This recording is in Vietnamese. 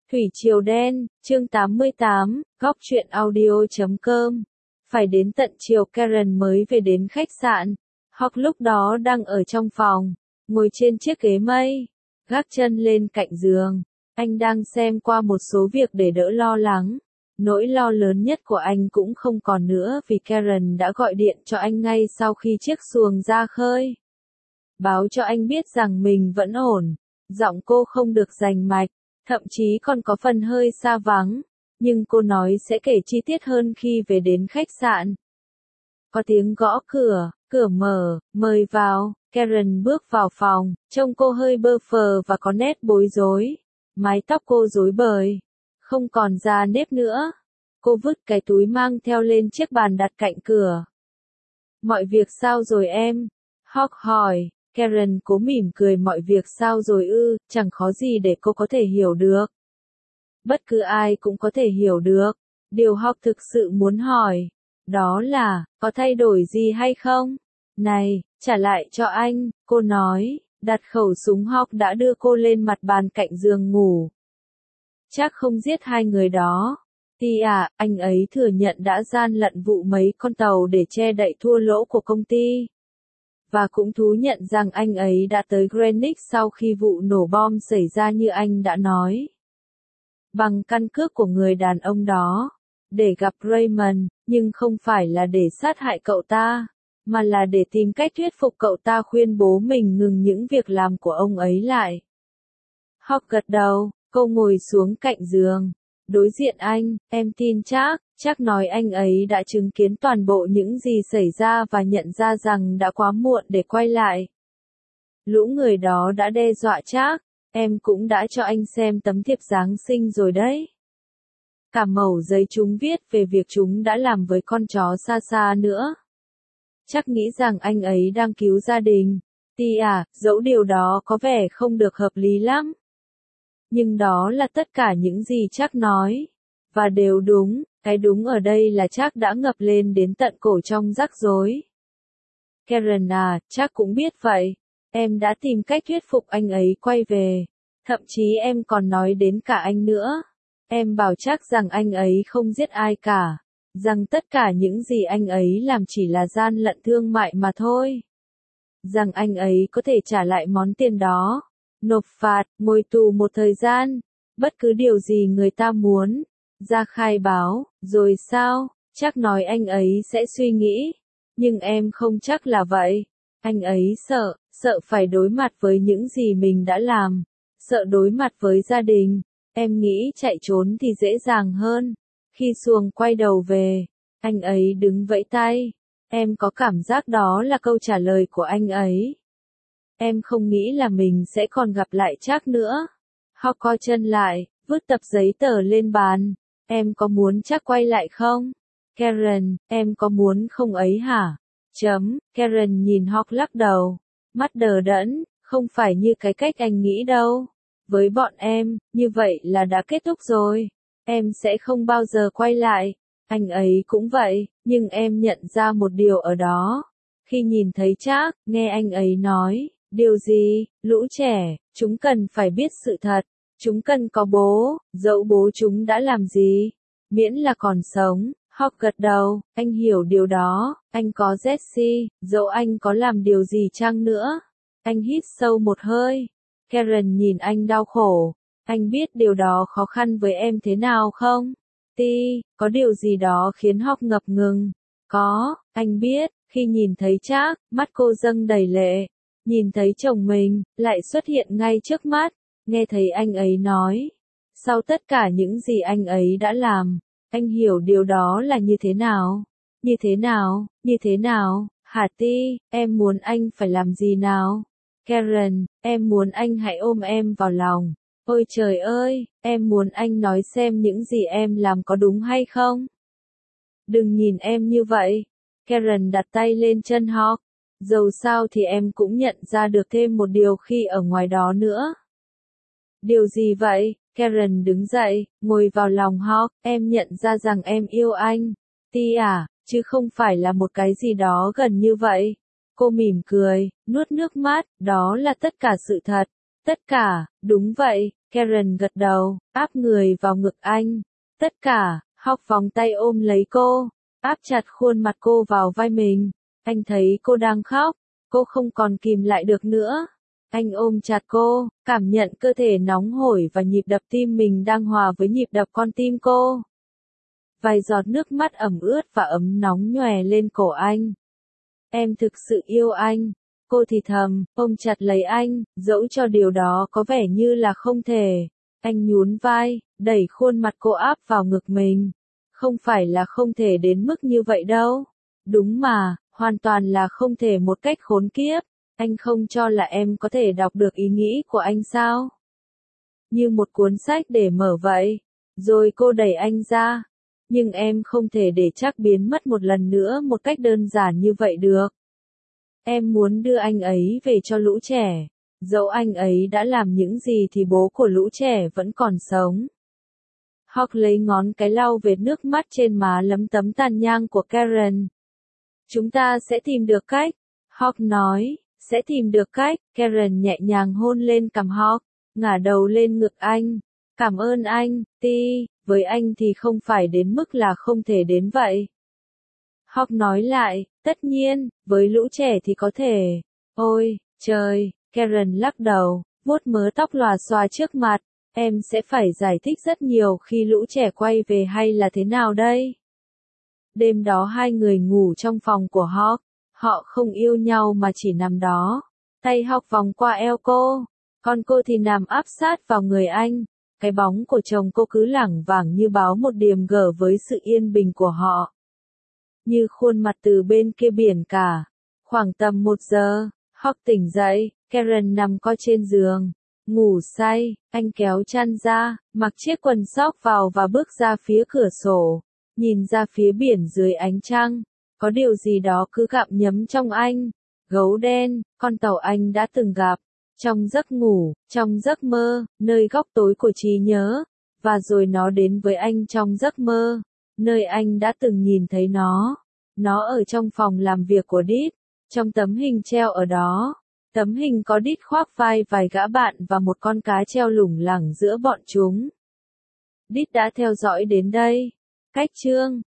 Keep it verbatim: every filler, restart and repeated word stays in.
Thủy Triều Đen, chương tám mươi tám, góc truyện audio chấm com. Phải đến tận chiều Karen mới về đến khách sạn. Hawk lúc đó đang ở trong phòng, ngồi trên chiếc ghế mây, gác chân lên cạnh giường. Anh đang xem qua một số việc để đỡ lo lắng. Nỗi lo lớn nhất của anh cũng không còn nữa vì Karen đã gọi điện cho anh ngay sau khi chiếc xuồng ra khơi. Báo cho anh biết rằng mình vẫn ổn. Giọng cô không được rành mạch, thậm chí còn có phần hơi xa vắng, nhưng cô nói sẽ kể chi tiết hơn khi về đến khách sạn. Có tiếng gõ cửa, cửa mở, mời vào. Karen bước vào phòng, trông cô hơi bơ phờ và có nét bối rối. Mái tóc cô rối bời, không còn da nếp nữa. Cô vứt cái túi mang theo lên chiếc bàn đặt cạnh cửa. Mọi việc sao rồi em? Hawk hỏi. Karen cố mỉm cười. Mọi việc sao rồi ư, chẳng khó gì để cô có thể hiểu được. Bất cứ ai cũng có thể hiểu được. Điều Hawk thực sự muốn hỏi, đó là, có thay đổi gì hay không? Này, trả lại cho anh, cô nói, đặt khẩu súng. Hawk đã đưa cô lên mặt bàn cạnh giường ngủ. Chắc không giết hai người đó. Thì à, anh ấy thừa nhận đã gian lận vụ mấy con tàu để che đậy thua lỗ của công ty. Và cũng thú nhận rằng anh ấy đã tới Greenwich sau khi vụ nổ bom xảy ra như anh đã nói. Bằng căn cước của người đàn ông đó. Để gặp Raymond, nhưng không phải là để sát hại cậu ta, mà là để tìm cách thuyết phục cậu ta khuyên bố mình ngừng những việc làm của ông ấy lại. Hawk gật đầu, cô ngồi xuống cạnh giường. Đối diện anh, em tin chắc, chắc nói anh ấy đã chứng kiến toàn bộ những gì xảy ra và nhận ra rằng đã quá muộn để quay lại. Lũ người đó đã đe dọa chắc, em cũng đã cho anh xem tấm thiệp Giáng sinh rồi đấy. Cả mẩu giấy chúng viết về việc chúng đã làm với con chó xa xa nữa. Chắc nghĩ rằng anh ấy đang cứu gia đình. Thì à, dẫu điều đó có vẻ không được hợp lý lắm. Nhưng đó là tất cả những gì chắc nói. Và đều đúng, cái đúng ở đây là chắc đã ngập lên đến tận cổ trong rắc rối. Karen à, chắc cũng biết vậy. Em đã tìm cách thuyết phục anh ấy quay về. Thậm chí em còn nói đến cả anh nữa. Em bảo chắc rằng anh ấy không giết ai cả. Rằng tất cả những gì anh ấy làm chỉ là gian lận thương mại mà thôi. Rằng anh ấy có thể trả lại món tiền đó. Nộp phạt, ngồi tù một thời gian. Bất cứ điều gì người ta muốn. Ra khai báo, rồi sao? Chắc nói anh ấy sẽ suy nghĩ. Nhưng em không chắc là vậy. Anh ấy sợ, sợ phải đối mặt với những gì mình đã làm. Sợ đối mặt với gia đình. Em nghĩ chạy trốn thì dễ dàng hơn. Khi xuồng quay đầu về, anh ấy đứng vẫy tay. Em có cảm giác đó là câu trả lời của anh ấy. Em không nghĩ là mình sẽ còn gặp lại chắc nữa. Hawk co chân lại, vứt tập giấy tờ lên bàn. Em có muốn chắc quay lại không? Karen, em có muốn không ấy hả? Chấm, Karen nhìn Hawk lắc đầu. Mắt đờ đẫn, không phải như cái cách anh nghĩ đâu. Với bọn em, như vậy là đã kết thúc rồi. Em sẽ không bao giờ quay lại. Anh ấy cũng vậy, nhưng em nhận ra một điều ở đó. Khi nhìn thấy chắc, nghe anh ấy nói, điều gì, lũ trẻ, chúng cần phải biết sự thật. Chúng cần có bố, dẫu bố chúng đã làm gì. Miễn là còn sống. Hawk gật đầu, anh hiểu điều đó. Anh có Jesse, dẫu anh có làm điều gì chăng nữa. Anh hít sâu một hơi. Karen nhìn anh đau khổ. Anh biết điều đó khó khăn với em thế nào không? Ti, có điều gì đó khiến Hawk ngập ngừng. Có, anh biết, khi nhìn thấy chắc, mắt cô dâng đầy lệ. Nhìn thấy chồng mình, lại xuất hiện ngay trước mắt. Nghe thấy anh ấy nói. Sau tất cả những gì anh ấy đã làm, anh hiểu điều đó là như thế nào? Như thế nào? Như thế nào? Hả Ti, em muốn anh phải làm gì nào? Karen, em muốn anh hãy ôm em vào lòng. Ôi trời ơi, em muốn anh nói xem những gì em làm có đúng hay không? Đừng nhìn em như vậy. Karen đặt tay lên chân Hawk. Dầu sao thì em cũng nhận ra được thêm một điều khi ở ngoài đó nữa. Điều gì vậy? Karen đứng dậy, ngồi vào lòng Hawk. Em nhận ra rằng em yêu anh. Ti à, chứ không phải là một cái gì đó gần như vậy. Cô mỉm cười, nuốt nước mắt, đó là tất cả sự thật. Tất cả, đúng vậy, Karen gật đầu, áp người vào ngực anh. Tất cả, Hawk vòng tay ôm lấy cô, áp chặt khuôn mặt cô vào vai mình. Anh thấy cô đang khóc, cô không còn kìm lại được nữa. Anh ôm chặt cô, cảm nhận cơ thể nóng hổi và nhịp đập tim mình đang hòa với nhịp đập con tim cô. Vài giọt nước mắt ẩm ướt và ấm nóng nhòe lên cổ anh. Em thực sự yêu anh. Cô thì thầm, ôm chặt lấy anh, dẫu cho điều đó có vẻ như là không thể. Anh nhún vai, đẩy khuôn mặt cô áp vào ngực mình. Không phải là không thể đến mức như vậy đâu. Đúng mà, hoàn toàn là không thể một cách khốn kiếp. Anh không cho là em có thể đọc được ý nghĩ của anh sao? Như một cuốn sách để mở vậy. Rồi cô đẩy anh ra. Nhưng em không thể để chắc biến mất một lần nữa một cách đơn giản như vậy được. Em muốn đưa anh ấy về cho lũ trẻ. Dẫu anh ấy đã làm những gì thì bố của lũ trẻ vẫn còn sống. Hawk lấy ngón cái lau vệt nước mắt trên má lấm tấm tàn nhang của Karen. Chúng ta sẽ tìm được cách. Hawk nói, sẽ tìm được cách. Karen nhẹ nhàng hôn lên cằm Hawk, ngả đầu lên ngực anh. Cảm ơn anh, Ti, với anh thì không phải đến mức là không thể đến vậy. Hawk nói lại, tất nhiên, với lũ trẻ thì có thể. Ôi, trời, Karen lắc đầu, vuốt mớ tóc lòa xòa trước mặt. Em sẽ phải giải thích rất nhiều khi lũ trẻ quay về hay là thế nào đây? Đêm đó hai người ngủ trong phòng của Hawk. Họ không yêu nhau mà chỉ nằm đó. Tay Hawk vòng qua eo cô. Còn cô thì nằm áp sát vào người anh. Cái bóng của chồng cô cứ lẳng vảng như báo một điềm gở với sự yên bình của họ. Như khuôn mặt từ bên kia biển cả. Khoảng tầm một giờ, Hawk tỉnh dậy, Karen nằm co trên giường. Ngủ say, anh kéo chăn ra, mặc chiếc quần sóc vào và bước ra phía cửa sổ. Nhìn ra phía biển dưới ánh trăng. Có điều gì đó cứ gặm nhấm trong anh. Gấu đen, con tàu anh đã từng gặp. Trong giấc ngủ, trong giấc mơ, nơi góc tối của trí nhớ. Và rồi nó đến với anh trong giấc mơ. Nơi anh đã từng nhìn thấy nó. Nó ở trong phòng làm việc của Đít. Trong tấm hình treo ở đó. Tấm hình có Đít khoác vai vài gã bạn và một con cá treo lủng lẳng giữa bọn chúng. Đít đã theo dõi đến đây. Cách chương